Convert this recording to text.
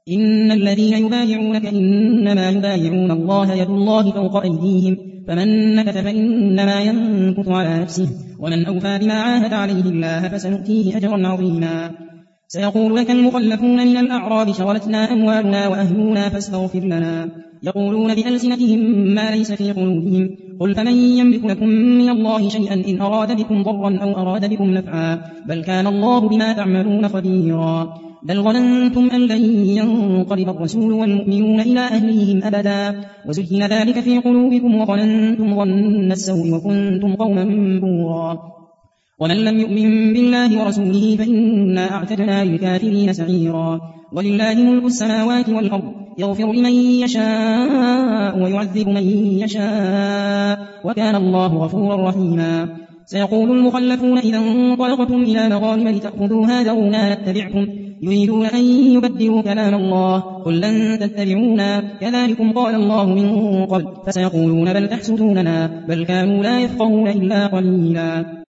إن الذين يبايعونك إنما يبايعون الله يد الله فوق أيديهم فمن نكث فإنما ينكث على نفسه ومن أوفى بما عاهد عليه الله فسنؤتيه أجرا عظيما. سيقول لك المخلفون من الأعراب شغلتنا أموالنا وأهلنا فاستغفر لنا يقولون بألسنتهم ما ليس في قلوبهم قل فمن يملك لكم من الله شيئا إن أراد بكم ضرا أو أراد بكم نفعا بل كان الله بما تعملون خبيرا. بل ظننتم أن لن ينقلب الرسول والمؤمنون إلى أهليهم أبدا وزين ذلك في قلوبكم وظننتم ظن السوء وكنتم قوما بورا. ومن لم يؤمن بالله ورسوله فإنا أعتدنا للكافرين سعيرا. ولله ملك السماوات والأرض يغفر لمن يشاء ويعذب من يشاء وكان الله غفورا رحيما. سيقول المخلفون إذا انطلقتم إلى مغانم لتأخذوها ذرونا نتبعكم يريدون أن يبدلوا كلام الله قل لن تتبعونا كذلكم قال الله من قبل فسيقولون بل تحسدوننا بل كانوا لا يفقهون إلا قليلا.